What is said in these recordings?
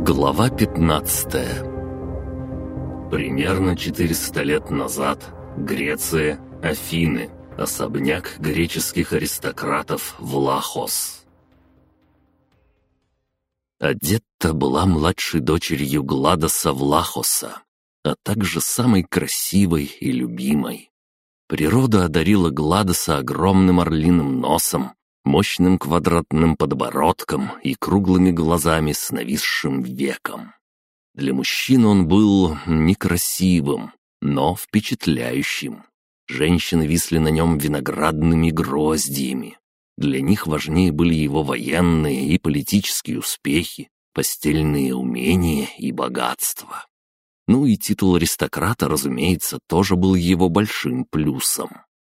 Глава 15. Примерно 400 лет назад. Греция, Афины. Особняк греческих аристократов Влахос. Адетта была младшей дочерью Гладоса Влахоса, а также самой красивой и любимой. Природа одарила Гладоса огромным орлиным носом, мощным квадратным подбородком и круглыми глазами с нависшим веком. Для мужчин он был некрасивым, но впечатляющим. Женщины висли на нем виноградными гроздьями. Для них важнее были его военные и политические успехи, постельные умения и богатство. Ну и титул аристократа, разумеется, тоже был его большим плюсом.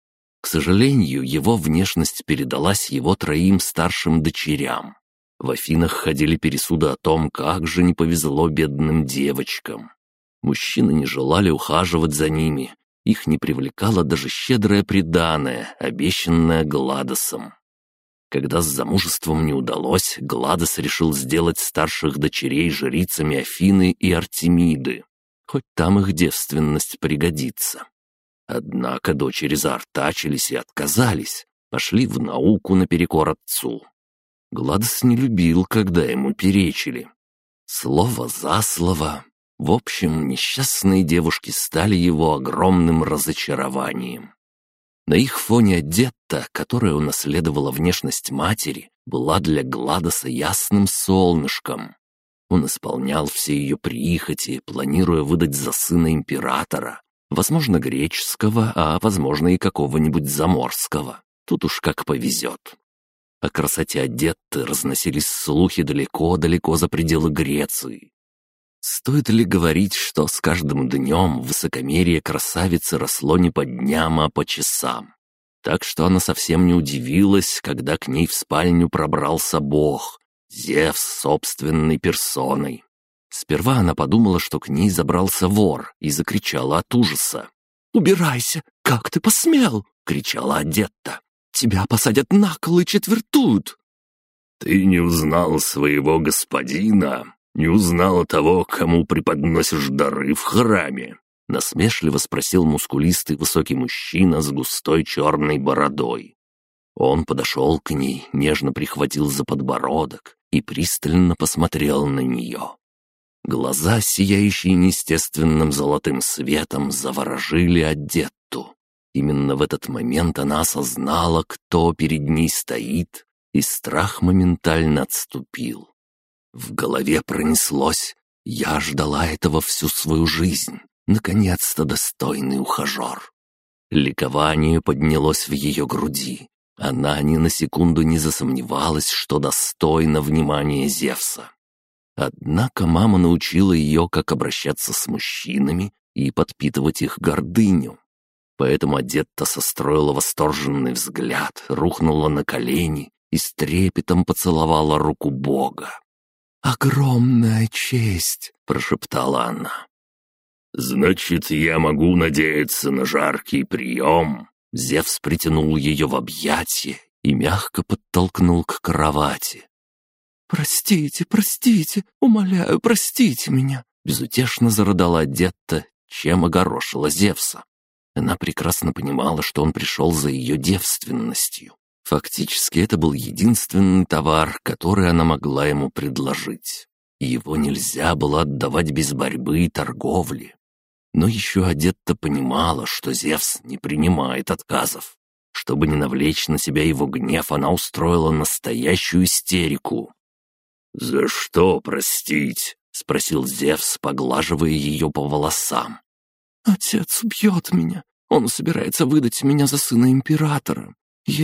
К сожалению, его внешность передалась его троим старшим дочерям. В Афинах ходили пересуды о том, как же не повезло бедным девочкам. Мужчины не желали ухаживать за ними, их не привлекало даже щедрое приданое, обещанное Гладосом. Когда с замужеством не удалось, Гладос решил сделать старших дочерей жрицами Афины и Артемиды, хоть там их девственность пригодится. Однако дочери заортачились и отказались, пошли в науку наперекор отцу. Гладос не любил, когда ему перечили. Слово за слово. В общем, несчастные девушки стали его огромным разочарованием. На их фоне Адетта, которая унаследовала внешность матери, была для Гладоса ясным солнышком. Он исполнял все ее прихоти, планируя выдать за сына императора, возможно, греческого, а возможно и какого-нибудь заморского. Тут уж как повезет. О красоте Адетты разносились слухи далеко-далеко за пределы Греции. Стоит ли говорить, что с каждым днем высокомерие красавицы росло не по дням, а по часам? Так что она совсем не удивилась, когда к ней в спальню пробрался бог, Зевс собственной персоной. Сперва она подумала, что к ней забрался вор, и закричала от ужаса. «Убирайся! Как ты посмел?» — кричала Адетта. «Тебя посадят на кол и четвертуют!» «Ты не узнал своего господина, не узнала того, кому преподносишь дары в храме?» — насмешливо спросил мускулистый высокий мужчина с густой черной бородой. Он подошел к ней, нежно прихватил за подбородок и пристально посмотрел на нее. Глаза, сияющие неестественным золотым светом, заворожили Адетту. Именно в этот момент она осознала, кто перед ней стоит, и страх моментально отступил. В голове пронеслось: «Я ждала этого всю свою жизнь. Наконец-то достойный ухажер». Ликование поднялось в ее груди. Она ни на секунду не засомневалась, что достойна внимания Зевса. Однако мама научила ее, как обращаться с мужчинами и подпитывать их гордыню. Поэтому Адетта состроила восторженный взгляд, рухнула на колени и с трепетом поцеловала руку Бога. «Огромная честь!» — прошептала она. «Значит, я могу надеяться на жаркий прием?» Зевс притянул ее в объятия и мягко подтолкнул к кровати. «Простите, простите, умоляю, простите меня!» Безутешно зарыдала Адетта, чем огорошила Зевса. Она прекрасно понимала, что он пришел за ее девственностью. Фактически это был единственный товар, который она могла ему предложить. И его нельзя было отдавать без борьбы и торговли. Но еще Адетта понимала, что Зевс не принимает отказов. Чтобы не навлечь на себя его гнев, она устроила настоящую истерику. «За что простить?» — спросил Зевс, поглаживая ее по волосам. «Отец убьет меня. Он собирается выдать меня за сына императора.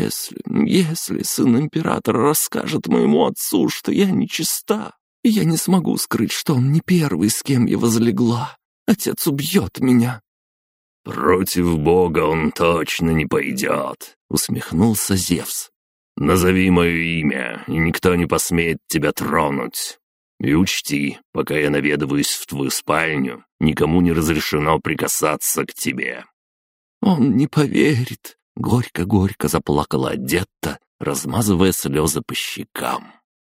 Если сын императора расскажет моему отцу, что я нечиста, я не смогу скрыть, что он не первый, с кем я возлегла. Отец убьет меня». «Против Бога он точно не пойдет», — усмехнулся Зевс. «Назови мое имя, и никто не посмеет тебя тронуть. И учти, пока я наведываюсь в твою спальню, никому не разрешено прикасаться к тебе». «Он не поверит», — горько-горько заплакала Адетта, размазывая слезы по щекам.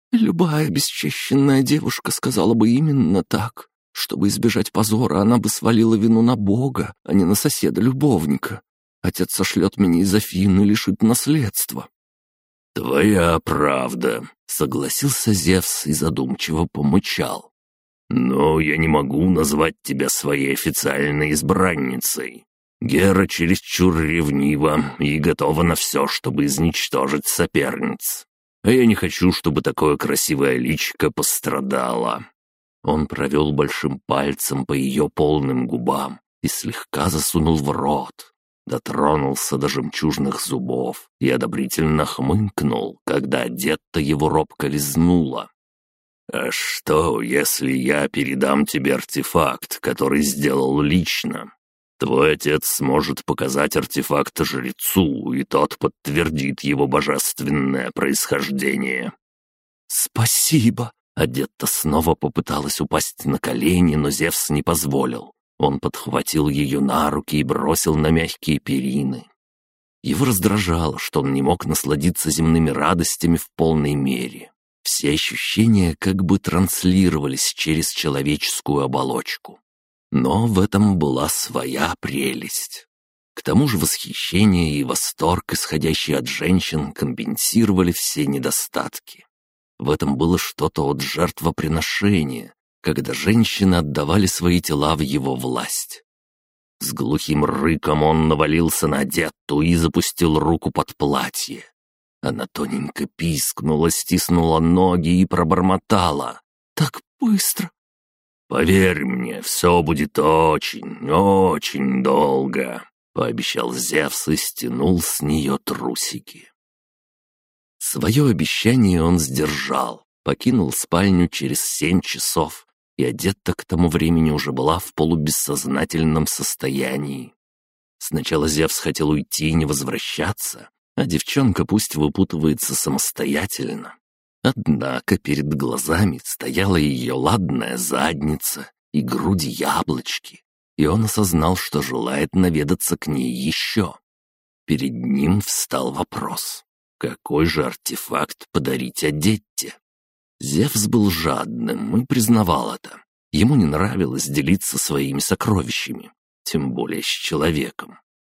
Любая бесчещенная девушка сказала бы именно так. Чтобы избежать позора, она бы свалила вину на Бога, а не на соседа-любовника. Отец сошлет меня из Афины и лишит наследства». «Твоя правда», — согласился Зевс и задумчиво помычал. «Но я не могу назвать тебя своей официальной избранницей. Гера чересчур ревнива и готова на все, чтобы изничтожить соперниц. А я не хочу, чтобы такое красивое личико пострадало». Он провел большим пальцем по ее полным губам и слегка засунул в рот. Дотронулся до жемчужных зубов и одобрительно хмыкнул, когда Адетта его робко лизнула. «А что, если я передам тебе артефакт, который сделал лично? Твой отец сможет показать артефакт жрецу, и тот подтвердит его божественное происхождение». «Спасибо!» Адетта снова попыталась упасть на колени, но Зевс не позволил. Он подхватил ее на руки и бросил на мягкие перины. Его раздражало, что он не мог насладиться земными радостями в полной мере. Все ощущения как бы транслировались через человеческую оболочку. Но в этом была своя прелесть. К тому же восхищение и восторг, исходящие от женщин, компенсировали все недостатки. В этом было что-то от жертвоприношения, когда женщины отдавали свои тела в его власть. С глухим рыком он навалился на Адетту и запустил руку под платье. Она тоненько пискнула, стиснула ноги и пробормотала. «Так быстро!» «Поверь мне, все будет очень, очень долго», — пообещал Зевс и стянул с нее трусики. Свое обещание он сдержал, покинул спальню через 7 часов, и Адетта к тому времени уже была в полубессознательном состоянии. Сначала Зевс хотел уйти и не возвращаться, а девчонка пусть выпутывается самостоятельно. Однако перед глазами стояла ее ладная задница и груди яблочки, и он осознал, что желает наведаться к ней еще. Перед ним встал вопрос: какой же артефакт подарить Адетте? Зевс был жадным и признавал это. Ему не нравилось делиться своими сокровищами, тем более с человеком.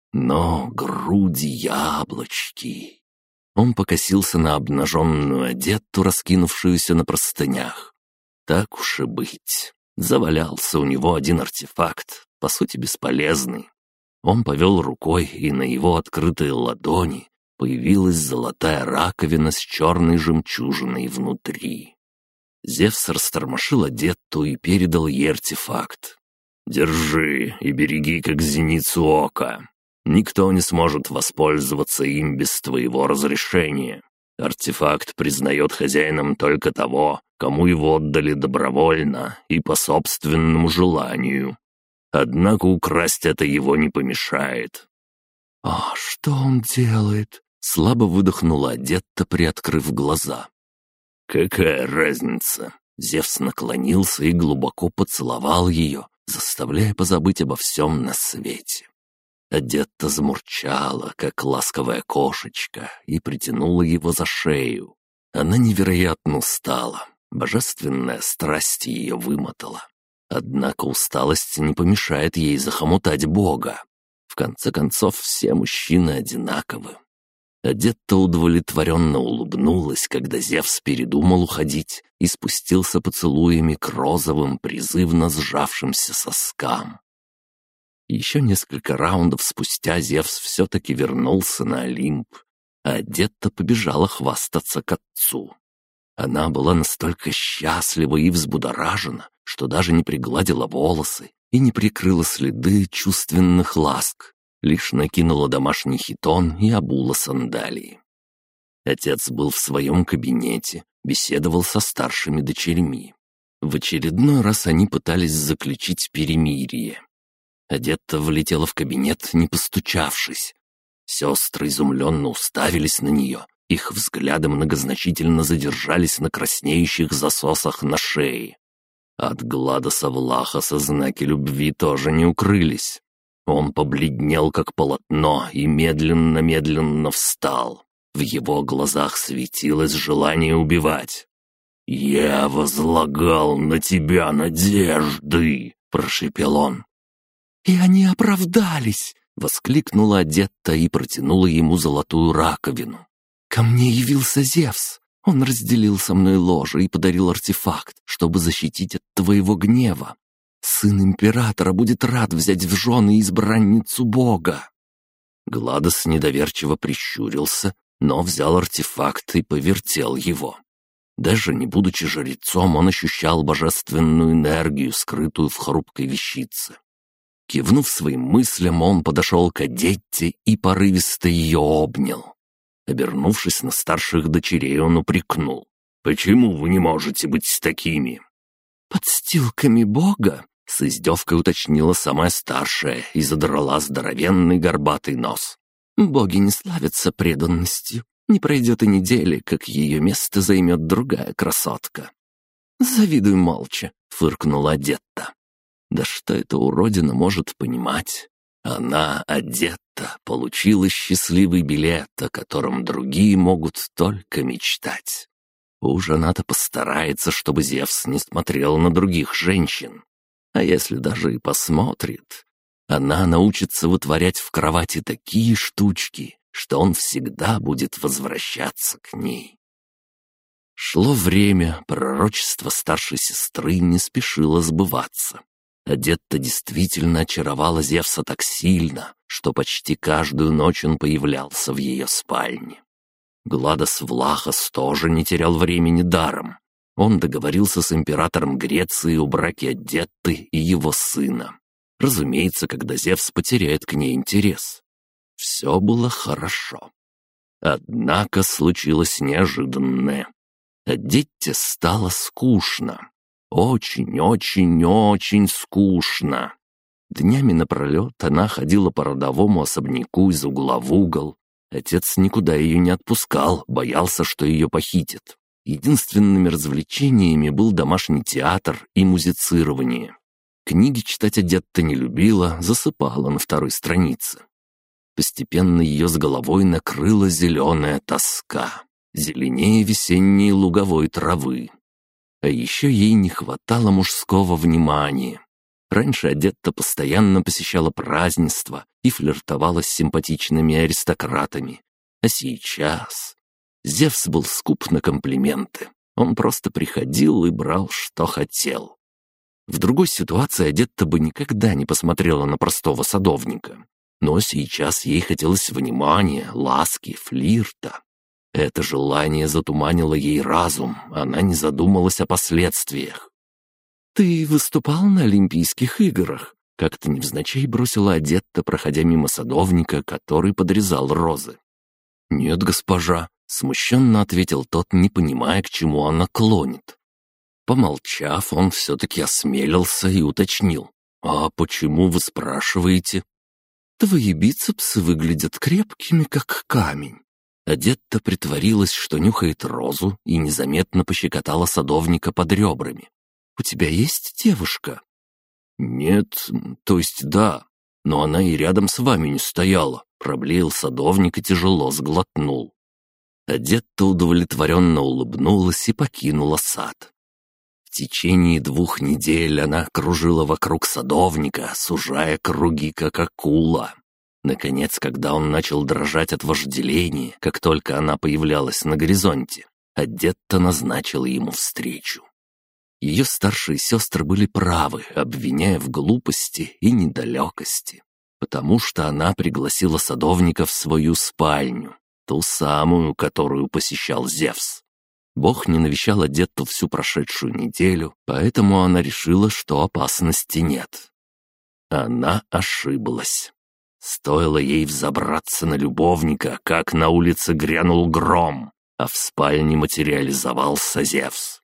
Но груди яблочки... Он покосился на обнаженную Адетту, раскинувшуюся на простынях. Так уж и быть. Завалялся у него один артефакт, по сути бесполезный. Он повел рукой, и на его открытой ладони появилась золотая раковина с черной жемчужиной внутри. Зевс растормошил Адетту и передал ей артефакт. «Держи и береги, как зеницу ока. Никто не сможет воспользоваться им без твоего разрешения. Артефакт признает хозяином только того, кому его отдали добровольно и по собственному желанию. Однако украсть это его не помешает». «А что он делает?» — слабо выдохнула Адетта, приоткрыв глаза. «Какая разница?» Зевс наклонился и глубоко поцеловал ее, заставляя позабыть обо всем на свете. Адетта замурчала, как ласковая кошечка, и притянула его за шею. Она невероятно устала, божественная страсть ее вымотала. Однако усталость не помешает ей захомутать Бога. В конце концов, все мужчины одинаковы. Адетта удовлетворенно улыбнулась, когда Зевс передумал уходить и спустился поцелуями к розовым, призывно сжавшимся соскам. Еще несколько раундов спустя Зевс все-таки вернулся на Олимп, а Адетта побежала хвастаться к отцу. Она была настолько счастлива и взбудоражена, что даже не пригладила волосы и не прикрыла следы чувственных ласк, лишь накинула домашний хитон и обула сандалии. Отец был в своем кабинете, беседовал со старшими дочерьми. В очередной раз они пытались заключить перемирие. Адетта влетела в кабинет, не постучавшись. Сестры изумленно уставились на нее, их взгляды многозначительно задержались на краснеющих засосах на шее. От Гладоса Влахоса знаки любви тоже не укрылись. Он побледнел, как полотно, и медленно-медленно встал. В его глазах светилось желание убивать. «Я возлагал на тебя надежды!» — прошепел он. «И они оправдались!» — воскликнула Адетта и протянула ему золотую раковину. «Ко мне явился Зевс. Он разделил со мной ложе и подарил артефакт, чтобы защитить от твоего гнева. Сын императора будет рад взять в жены избранницу бога». Гладос недоверчиво прищурился, но взял артефакт и повертел его. Даже не будучи жрецом, он ощущал божественную энергию, скрытую в хрупкой вещице. Кивнув своим мыслям, он подошел к Адетте и порывисто ее обнял. Обернувшись на старших дочерей, он упрекнул. «Почему вы не можете быть такими?» «Подстилками бога?» — с издевкой уточнила самая старшая и задрала здоровенный горбатый нос. «Боги не славятся преданностью. Не пройдет и недели, как ее место займет другая красотка». «Завидуй молча», — фыркнула Адетта. Да что эта уродина может понимать? Она, Адетта, получила счастливый билет, о котором другие могут только мечтать. Уж она-то постарается, чтобы Зевс не смотрел на других женщин. А если даже и посмотрит, она научится вытворять в кровати такие штучки, что он всегда будет возвращаться к ней. Шло время, пророчество старшей сестры не спешило сбываться. Адетта действительно очаровала Зевса так сильно, что почти каждую ночь он появлялся в ее спальне. Гладос Влахос тоже не терял времени даром. Он договорился с императором Греции о браке Адетты и его сына. Разумеется, когда Зевс потеряет к ней интерес. Все было хорошо. Однако случилось неожиданное. Адетте стало скучно. Очень-очень-очень скучно. Днями напролет она ходила по родовому особняку из угла в угол. Отец никуда ее не отпускал, боялся, что ее похитят. Единственными развлечениями был домашний театр и музицирование. Книги читать Адетта не любила, засыпала на второй странице. Постепенно ее с головой накрыла зеленая тоска, зеленее весенней луговой травы. А еще ей не хватало мужского внимания. Раньше Адетта постоянно посещала празднества и флиртовала с симпатичными аристократами. А сейчас... Зевс был скуп на комплименты. Он просто приходил и брал, что хотел. В другой ситуации Адетта бы никогда не посмотрела на простого садовника. Но сейчас ей хотелось внимания, ласки, флирта. Это желание затуманило ей разум, она не задумалась о последствиях. «Ты выступал на Олимпийских играх?» — как-то невзначай бросила Адетта, проходя мимо садовника, который подрезал розы. «Нет, госпожа», — смущенно ответил тот, не понимая, к чему она клонит. Помолчав, он все-таки осмелился и уточнил. «А почему вы спрашиваете?» «Твои бицепсы выглядят крепкими, как камень». Адетта притворилась, что нюхает розу, и незаметно пощекотала садовника под ребрами. «У тебя есть девушка?» «Нет, то есть да, но она и рядом с вами не стояла», — проблеял садовник и тяжело сглотнул. Адетта удовлетворенно улыбнулась и покинула сад. В течение 2 недель она кружила вокруг садовника, сужая круги, как акула. Наконец, когда он начал дрожать от вожделения, как только она появлялась на горизонте, Адетта назначила ему встречу. Ее старшие сестры были правы, обвиняя в глупости и недалекости, потому что она пригласила садовника в свою спальню, ту самую, которую посещал Зевс. Бог не навещал Адетту всю прошедшую неделю, поэтому она решила, что опасности нет. Она ошиблась. Стоило ей взобраться на любовника, как на улице грянул гром, а в спальне материализовался Зевс.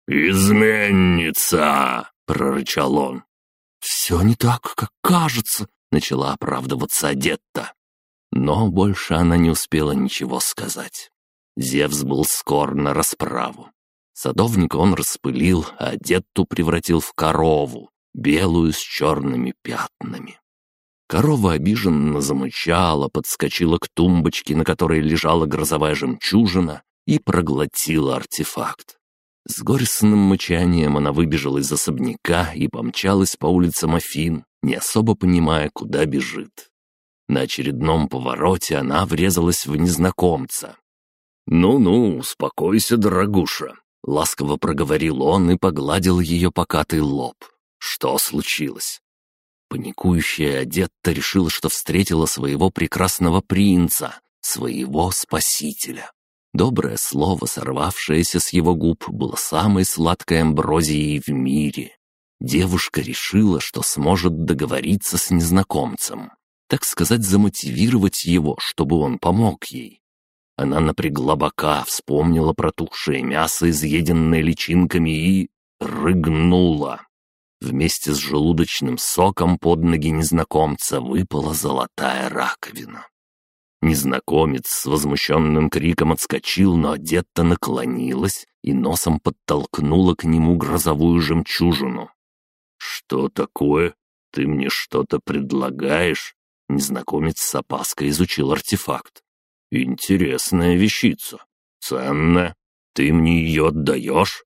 «Изменница!» — прорычал он. «Все не так, как кажется», — начала оправдываться Адетта. Но больше она не успела ничего сказать. Зевс был скор на расправу. Садовника он распылил, а Адетту превратил в корову, белую с черными пятнами. Корова обиженно замычала, подскочила к тумбочке, на которой лежала грозовая жемчужина, и проглотила артефакт. С горестным мычанием она выбежала из особняка и помчалась по улицам Афин, не особо понимая, куда бежит. На очередном повороте она врезалась в незнакомца. «Ну-ну, успокойся, дорогуша», — ласково проговорил он и погладил ее покатый лоб. «Что случилось?» Паникующая Одетта решила, что встретила своего прекрасного принца, своего спасителя. Доброе слово, сорвавшееся с его губ, было самой сладкой амброзией в мире. Девушка решила, что сможет договориться с незнакомцем, так сказать, замотивировать его, чтобы он помог ей. Она напрягла бока, вспомнила протухшее мясо, изъеденное личинками, и рыгнула. Вместе с желудочным соком под ноги незнакомца выпала золотая раковина. Незнакомец с возмущенным криком отскочил, но Одетта наклонилась и носом подтолкнула к нему грозовую жемчужину. «Что такое? Ты мне что-то предлагаешь?» Незнакомец с опаской изучил артефакт. «Интересная вещица. Ценная. Ты мне ее отдаешь?»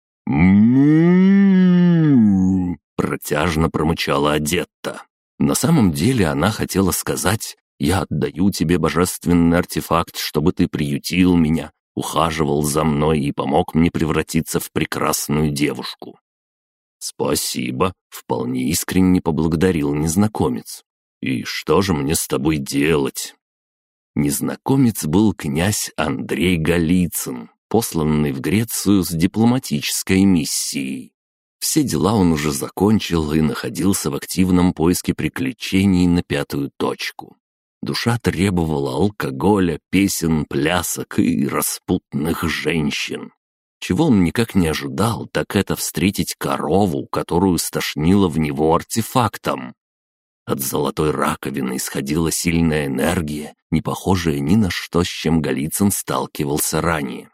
Протяжно промычала Одетта. На самом деле она хотела сказать: «Я отдаю тебе божественный артефакт, чтобы ты приютил меня, ухаживал за мной и помог мне превратиться в прекрасную девушку». «Спасибо», — вполне искренне поблагодарил незнакомец. «И что же мне с тобой делать?» Незнакомец был князь Андрей Голицын, посланный в Грецию с дипломатической миссией. Все дела он уже закончил и находился в активном поиске приключений на 5-ю точку. Душа требовала алкоголя, песен, плясок и распутных женщин. Чего он никак не ожидал, так это встретить корову, которую стошнило в него артефактом. От золотой раковины исходила сильная энергия, не похожая ни на что, с чем Голицын сталкивался ранее.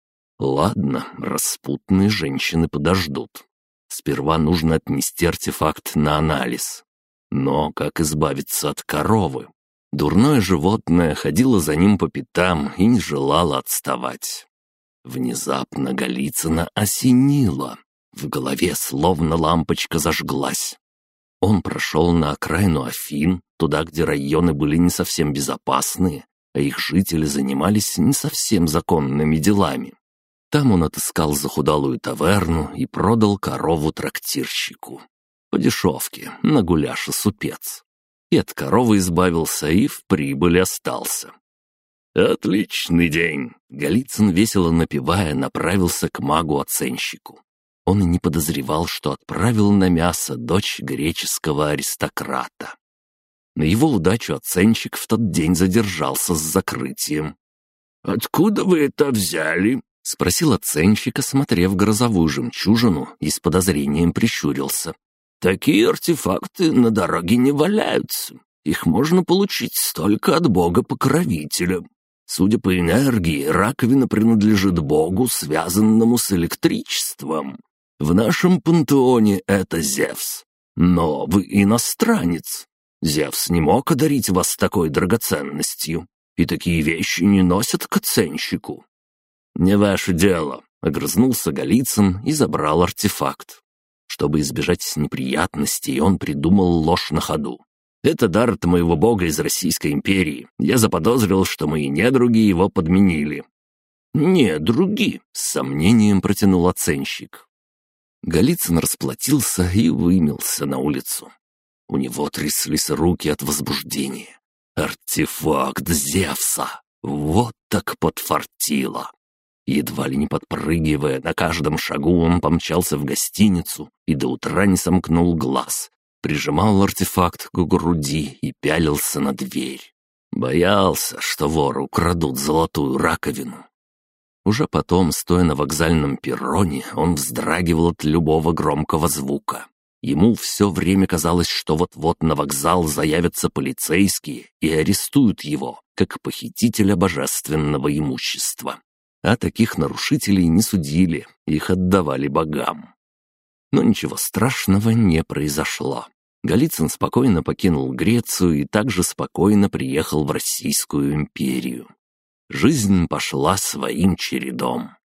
Ладно, распутные женщины подождут. Сперва нужно отнести артефакт на анализ. Но как избавиться от коровы? Дурное животное ходило за ним по пятам и не желало отставать. Внезапно Голицына осенило. В голове словно лампочка зажглась. Он прошел на окраину Афин, туда, где районы были не совсем безопасные, а их жители занимались не совсем законными делами. Там он отыскал захудалую таверну и продал корову трактирщику. По дешевке, на гуляш и супец. И от коровы избавился, и в прибыли остался. «Отличный день!» Голицын, весело напевая, направился к магу-оценщику. Он и не подозревал, что отправил на мясо дочь греческого аристократа. На его удачу оценщик в тот день задержался с закрытием. «Откуда вы это взяли?» — спросил оценщик, осмотрев грозовую жемчужину, и с подозрением прищурился. «Такие артефакты на дороге не валяются. Их можно получить только от бога-покровителя. Судя по энергии, раковина принадлежит богу, связанному с электричеством. В нашем пантеоне это Зевс. Но вы иностранец. Зевс не мог одарить вас такой драгоценностью, и такие вещи не носят к оценщику». «Не ваше дело», — огрызнулся Голицын и забрал артефакт. Чтобы избежать неприятностей, он придумал ложь на ходу. «Это дар от моего бога из Российской империи. Я заподозрил, что мои недруги его подменили». «Недруги?» — с сомнением протянул оценщик. Голицын расплатился и вымылся на улицу. У него тряслись руки от возбуждения. Артефакт Зевса! Вот так подфартило! Едва ли не подпрыгивая, на каждом шагу он помчался в гостиницу и до утра не сомкнул глаз, прижимал артефакт к груди и пялился на дверь. Боялся, что воры украдут золотую раковину. Уже потом, стоя на вокзальном перроне, он вздрагивал от любого громкого звука. Ему все время казалось, что вот-вот на вокзал заявятся полицейские и арестуют его, как похитителя божественного имущества. А таких нарушителей не судили, их отдавали богам. Но ничего страшного не произошло. Голицын спокойно покинул Грецию и также спокойно приехал в Российскую империю. Жизнь пошла своим чередом.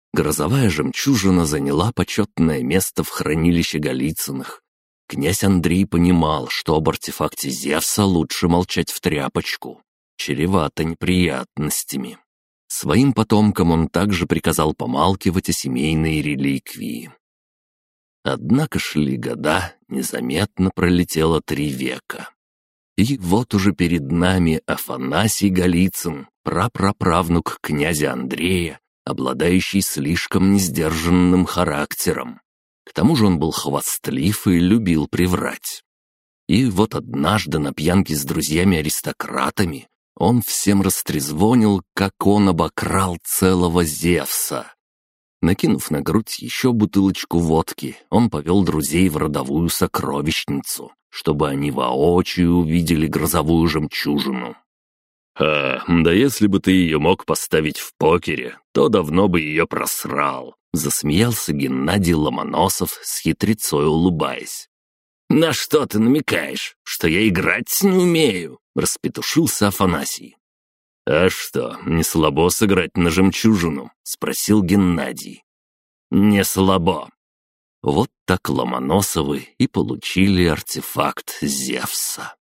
Грозовая жемчужина заняла почетное место в хранилище Голицыных. Князь Андрей понимал, что об артефакте Зевса лучше молчать в тряпочку. Чревато неприятностями. Своим потомкам он также приказал помалкивать о семейной реликвии. Однако шли года, незаметно пролетело 3 века. И вот уже перед нами Афанасий Голицын, прапраправнук князя Андрея, обладающий слишком несдержанным характером. К тому же он был хвастлив и любил приврать. И вот однажды на пьянке с друзьями-аристократами он всем растрезвонил, как он обокрал целого Зевса. Накинув на грудь еще бутылочку водки, он повел друзей в родовую сокровищницу, чтобы они воочию увидели грозовую жемчужину. Да если бы ты ее мог поставить в покере, то давно бы ее просрал», — засмеялся Геннадий Ломоносов, с хитрецой улыбаясь. «На что ты намекаешь? Что я играть не умею?» — распетушился Афанасий. «А что, не слабо сыграть на жемчужину?» — спросил Геннадий. «Не слабо». Вот так Ломоносовы и получили артефакт Зевса.